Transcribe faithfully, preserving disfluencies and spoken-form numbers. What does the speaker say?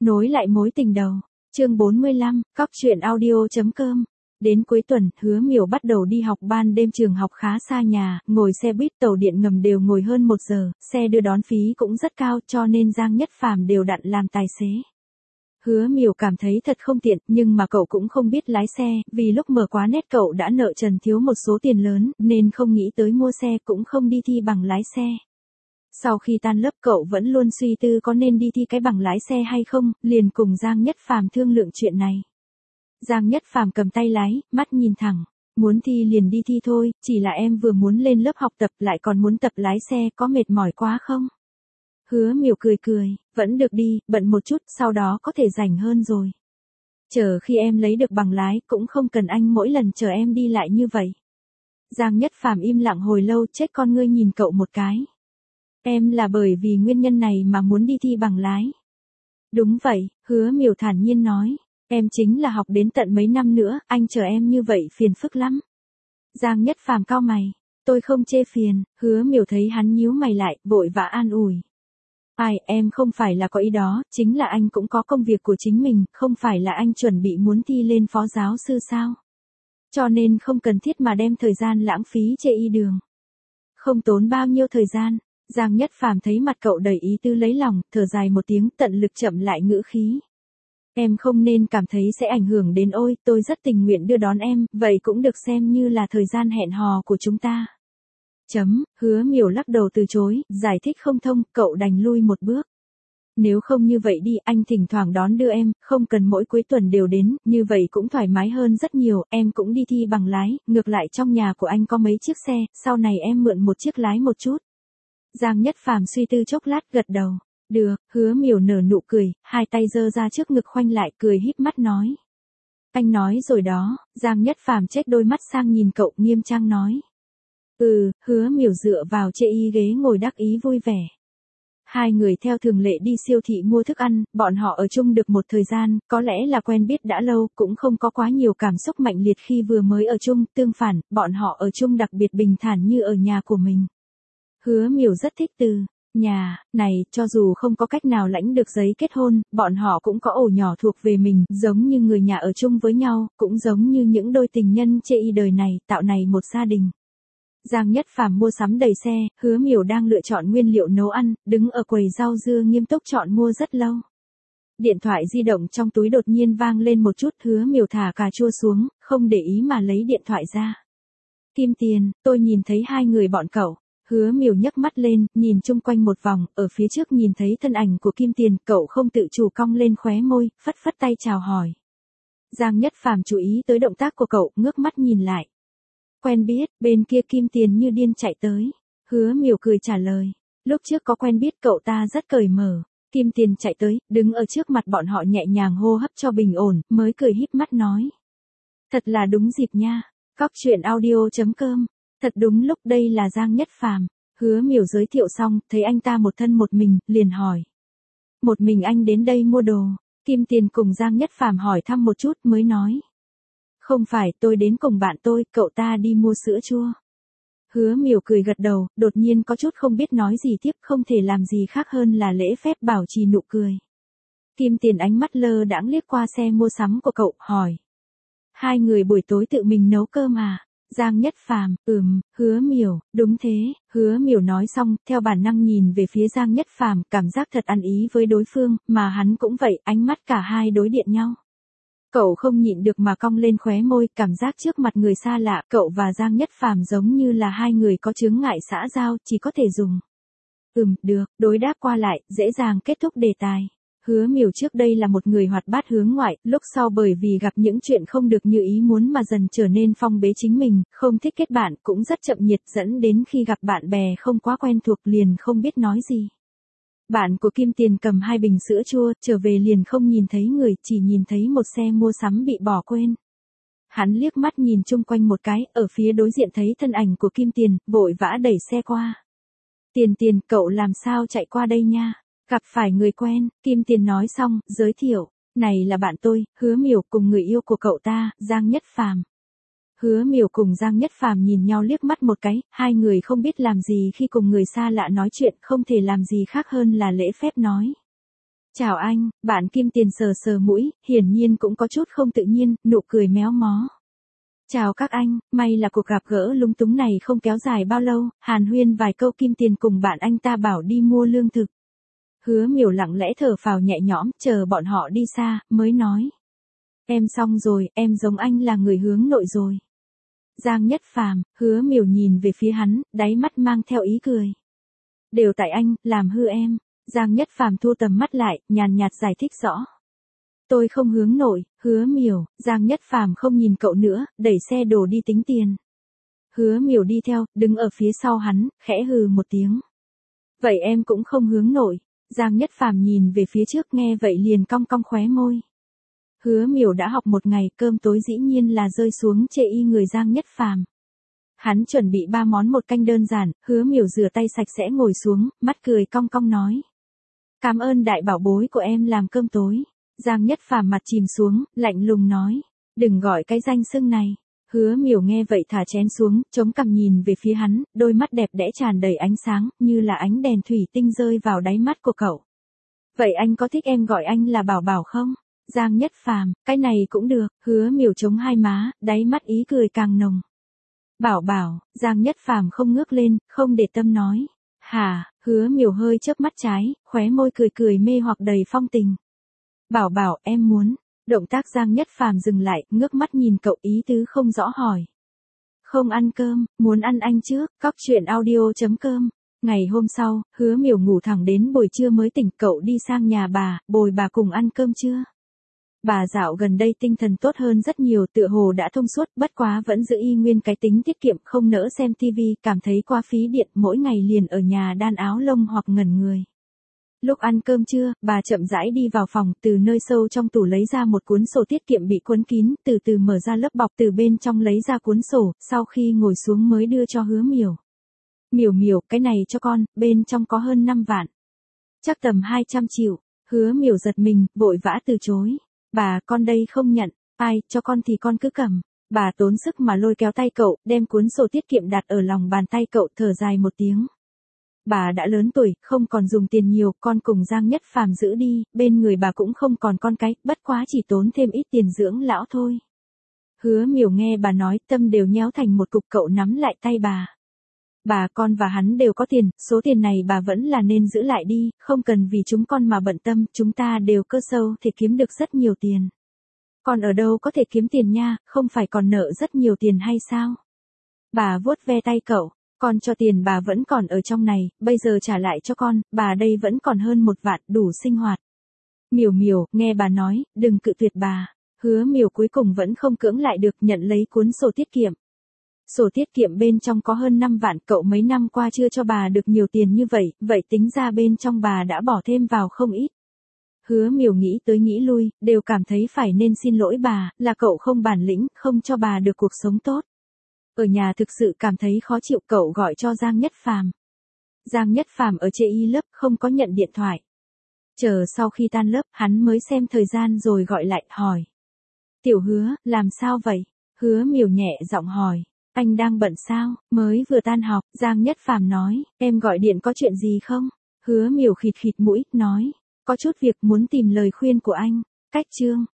Nối lại mối tình đầu. Chương bốn mươi lăm, cóc truyện audio chấm com. Đến cuối tuần, Hứa Miểu bắt đầu đi học ban đêm trường học khá xa nhà, ngồi xe buýt tàu điện ngầm đều ngồi hơn một giờ, xe đưa đón phí cũng rất cao cho nên Giang Nhất Phàm đều đặn làm tài xế. Hứa Miểu cảm thấy thật không tiện, nhưng mà cậu cũng không biết lái xe, vì lúc mở quá nét cậu đã nợ Trần Thiếu một số tiền lớn, nên không nghĩ tới mua xe cũng không đi thi bằng lái xe. Sau khi tan lớp cậu vẫn luôn suy tư có nên đi thi cái bằng lái xe hay không, liền cùng Giang Nhất Phàm thương lượng chuyện này. Giang Nhất Phàm cầm tay lái, mắt nhìn thẳng, muốn thi liền đi thi thôi, chỉ là em vừa muốn lên lớp học tập lại còn muốn tập lái xe, có mệt mỏi quá không? Hứa Miểu cười cười, vẫn được đi, bận một chút, sau đó có thể rảnh hơn rồi. Chờ khi em lấy được bằng lái, cũng không cần anh mỗi lần chờ em đi lại như vậy. Giang Nhất Phàm im lặng hồi lâu, chết con ngươi nhìn cậu một cái. Em là bởi vì nguyên nhân này mà muốn đi thi bằng lái. Đúng vậy, Hứa Miểu thản nhiên nói, em chính là học đến tận mấy năm nữa, anh chờ em như vậy phiền phức lắm. Giang Nhất Phàm cau mày, tôi không chê phiền. Hứa Miểu thấy hắn nhíu mày lại, vội vã an ủi. Ai, em không phải là có ý đó, chính là anh cũng có công việc của chính mình, không phải là anh chuẩn bị muốn thi lên phó giáo sư sao? Cho nên không cần thiết mà đem thời gian lãng phí chê y đường. Không tốn bao nhiêu thời gian. Giang Nhất Phàm thấy mặt cậu đầy ý tư lấy lòng, thở dài một tiếng, tận lực chậm lại ngữ khí. Em không nên cảm thấy sẽ ảnh hưởng đến ôi, tôi rất tình nguyện đưa đón em, vậy cũng được xem như là thời gian hẹn hò của chúng ta. Chấm, Hứa Miểu lắc đầu từ chối, giải thích không thông, cậu đành lui một bước. Nếu không như vậy đi, anh thỉnh thoảng đón đưa em, không cần mỗi cuối tuần đều đến, như vậy cũng thoải mái hơn rất nhiều, em cũng đi thi bằng lái, ngược lại trong nhà của anh có mấy chiếc xe, sau này em mượn một chiếc lái một chút. Giang Nhất Phàm suy tư chốc lát gật đầu. Được, Hứa Miểu nở nụ cười, hai tay giơ ra trước ngực khoanh lại, cười híp mắt nói. Anh nói rồi đó. Giang Nhất Phàm chếch đôi mắt sang nhìn cậu, nghiêm trang nói. Ừ, Hứa Miểu dựa vào chê y ghế ngồi đắc ý vui vẻ. Hai người theo thường lệ đi siêu thị mua thức ăn, bọn họ ở chung được một thời gian, có lẽ là quen biết đã lâu, cũng không có quá nhiều cảm xúc mạnh liệt khi vừa mới ở chung, tương phản, bọn họ ở chung đặc biệt bình thản như ở nhà của mình. Hứa Miểu rất thích từ nhà này, cho dù không có cách nào lãnh được giấy kết hôn, bọn họ cũng có ổ nhỏ thuộc về mình, giống như người nhà ở chung với nhau, cũng giống như những đôi tình nhân chê y đời này, tạo này một gia đình. Giang Nhất Phàm mua sắm đầy xe, Hứa Miểu đang lựa chọn nguyên liệu nấu ăn, đứng ở quầy rau dưa nghiêm túc chọn mua rất lâu. Điện thoại di động trong túi đột nhiên vang lên một chút, Hứa Miểu thả cà chua xuống, không để ý mà lấy điện thoại ra. Kim Tiền, tôi nhìn thấy hai người bọn cậu. Hứa Miểu nhấc mắt lên, nhìn chung quanh một vòng, ở phía trước nhìn thấy thân ảnh của Kim Tiền, cậu không tự chủ cong lên khóe môi, phất phất tay chào hỏi. Giang Nhất Phàm chú ý tới động tác của cậu, ngước mắt nhìn lại. Quen biết, bên kia Kim Tiền như điên chạy tới. Hứa Miểu cười trả lời. Lúc trước có quen biết cậu ta rất cởi mở. Kim Tiền chạy tới, đứng ở trước mặt bọn họ nhẹ nhàng hô hấp cho bình ổn, mới cười híp mắt nói. Thật là đúng dịp nha. Cóc truyện audio chấm com. Thật đúng lúc, đây là Giang Nhất Phàm. Hứa Miểu giới thiệu xong, thấy anh ta một thân một mình, liền hỏi. Một mình anh đến đây mua đồ. Kim Tiền cùng Giang Nhất Phàm hỏi thăm một chút mới nói. Không phải, tôi đến cùng bạn tôi, cậu ta đi mua sữa chua. Hứa Miểu cười gật đầu, đột nhiên có chút không biết nói gì tiếp, không thể làm gì khác hơn là lễ phép bảo trì nụ cười. Kim Tiền ánh mắt lơ đãng liếc qua xe mua sắm của cậu, hỏi. Hai người buổi tối tự mình nấu cơm à? Giang Nhất Phàm, ừm, Hứa Miểu, đúng thế. Hứa Miểu nói xong, theo bản năng nhìn về phía Giang Nhất Phàm, cảm giác thật ăn ý với đối phương, mà hắn cũng vậy, ánh mắt cả hai đối điện nhau. Cậu không nhịn được mà cong lên khóe môi, cảm giác trước mặt người xa lạ, cậu và Giang Nhất Phàm giống như là hai người có chướng ngại xã giao, chỉ có thể dùng. Ừm, được, đối đáp qua lại, dễ dàng kết thúc đề tài. Hứa Miểu trước đây là một người hoạt bát hướng ngoại, lúc sau bởi vì gặp những chuyện không được như ý muốn mà dần trở nên phong bế chính mình, không thích kết bạn, cũng rất chậm nhiệt, dẫn đến khi gặp bạn bè không quá quen thuộc liền không biết nói gì. Bạn của Kim Tiền cầm hai bình sữa chua, trở về liền không nhìn thấy người, chỉ nhìn thấy một xe mua sắm bị bỏ quên. Hắn liếc mắt nhìn chung quanh một cái, ở phía đối diện thấy thân ảnh của Kim Tiền, vội vã đẩy xe qua. Tiền Tiền, cậu làm sao chạy qua đây nha? Gặp phải người quen. Kim Tiền nói xong, giới thiệu. Này là bạn tôi, Hứa Miểu cùng người yêu của cậu ta, Giang Nhất Phàm. Hứa Miểu cùng Giang Nhất Phàm nhìn nhau liếc mắt một cái, hai người không biết làm gì khi cùng người xa lạ nói chuyện, không thể làm gì khác hơn là lễ phép nói. Chào anh, bạn Kim Tiền sờ sờ mũi, hiển nhiên cũng có chút không tự nhiên, nụ cười méo mó. Chào các anh, may là cuộc gặp gỡ lúng túng này không kéo dài bao lâu, hàn huyên vài câu Kim Tiền cùng bạn anh ta bảo đi mua lương thực. Hứa Miểu lặng lẽ thở phào nhẹ nhõm, chờ bọn họ đi xa, mới nói. Em xong rồi, em giống anh là người hướng nội rồi. Giang Nhất Phàm, Hứa Miểu nhìn về phía hắn, đáy mắt mang theo ý cười. Đều tại anh, làm hư em. Giang Nhất Phàm thu tầm mắt lại, nhàn nhạt giải thích rõ. Tôi không hướng nội, Hứa Miểu. Giang Nhất Phàm không nhìn cậu nữa, đẩy xe đổ đi tính tiền. Hứa Miểu đi theo, đứng ở phía sau hắn, khẽ hừ một tiếng. Vậy em cũng không hướng nội. Giang Nhất Phàm nhìn về phía trước nghe vậy liền cong cong khóe môi. Hứa Miểu đã học một ngày, cơm tối dĩ nhiên là rơi xuống chê y người Giang Nhất Phàm. Hắn chuẩn bị ba món một canh đơn giản, Hứa Miểu rửa tay sạch sẽ ngồi xuống, mắt cười cong cong nói. Cảm ơn đại bảo bối của em làm cơm tối. Giang Nhất Phàm mặt chìm xuống, lạnh lùng nói. Đừng gọi cái danh xưng này. Hứa Miểu nghe vậy thả chén xuống, chống cằm nhìn về phía hắn, đôi mắt đẹp đẽ tràn đầy ánh sáng, như là ánh đèn thủy tinh rơi vào đáy mắt của cậu. Vậy anh có thích em gọi anh là bảo bảo không? Giang Nhất Phàm, cái này cũng được. Hứa Miểu chống hai má, đáy mắt ý cười càng nồng. Bảo bảo, Giang Nhất Phàm không ngước lên, không để tâm nói. Hả, Hứa Miểu hơi chớp mắt trái, khóe môi cười cười mê hoặc đầy phong tình. Bảo bảo, em muốn. Động tác Giang Nhất Phàm dừng lại, ngước mắt nhìn cậu, ý tứ không rõ hỏi. Không ăn cơm, muốn ăn anh trước. Cóc truyện audio chấm com. Ngày hôm sau, Hứa Miểu ngủ thẳng đến buổi trưa mới tỉnh, cậu đi sang nhà bà, bồi bà cùng ăn cơm trưa. Bà dạo gần đây tinh thần tốt hơn rất nhiều, tựa hồ đã thông suốt, bất quá vẫn giữ y nguyên cái tính tiết kiệm, không nỡ xem tivi, cảm thấy quá phí điện, mỗi ngày liền ở nhà đan áo lông hoặc ngẩn người. Lúc ăn cơm trưa, bà chậm rãi đi vào phòng, từ nơi sâu trong tủ lấy ra một cuốn sổ tiết kiệm bị quấn kín, từ từ mở ra lớp bọc, từ bên trong lấy ra cuốn sổ, sau khi ngồi xuống mới đưa cho Hứa Miểu. Miểu Miểu, cái này cho con, bên trong có hơn năm vạn. Chắc tầm hai trăm triệu. Hứa Miểu giật mình, vội vã từ chối. Bà, con đây không nhận. Ai, cho con thì con cứ cầm. Bà tốn sức mà lôi kéo tay cậu, đem cuốn sổ tiết kiệm đặt ở lòng bàn tay cậu, thở dài một tiếng. Bà đã lớn tuổi, không còn dùng tiền nhiều, con cùng Giang Nhất Phàm giữ đi, bên người bà cũng không còn con cái, bất quá chỉ tốn thêm ít tiền dưỡng lão thôi. Hứa Miểu nghe bà nói, tâm đều nhéo thành một cục, cậu nắm lại tay bà. Bà, con và hắn đều có tiền, số tiền này bà vẫn là nên giữ lại đi, không cần vì chúng con mà bận tâm, chúng ta đều cơ sâu thì kiếm được rất nhiều tiền. Con ở đâu có thể kiếm tiền nha, không phải còn nợ rất nhiều tiền hay sao? Bà vuốt ve tay cậu, con cho tiền bà vẫn còn ở trong này, bây giờ trả lại cho con, bà đây vẫn còn hơn một vạn, đủ sinh hoạt. Miểu Miểu, nghe bà nói, đừng cự tuyệt bà. Hứa Miểu cuối cùng vẫn không cưỡng lại được, nhận lấy cuốn sổ tiết kiệm. Sổ tiết kiệm bên trong có hơn năm vạn, cậu mấy năm qua chưa cho bà được nhiều tiền như vậy, vậy tính ra bên trong bà đã bỏ thêm vào không ít. Hứa Miểu nghĩ tới nghĩ lui, đều cảm thấy phải nên xin lỗi bà, là cậu không bản lĩnh, không cho bà được cuộc sống tốt. Ở nhà thực sự cảm thấy khó chịu, cậu gọi cho Giang Nhất Phàm. Giang Nhất Phàm ở chê y lớp, không có nhận điện thoại. Chờ sau khi tan lớp, hắn mới xem thời gian rồi gọi lại, hỏi. Tiểu Hứa, làm sao vậy? Hứa Miểu nhẹ giọng hỏi. Anh đang bận sao? Mới vừa tan học, Giang Nhất Phàm nói. Em gọi điện có chuyện gì không? Hứa Miểu khịt khịt mũi, nói. Có chút việc muốn tìm lời khuyên của anh. Cách chương.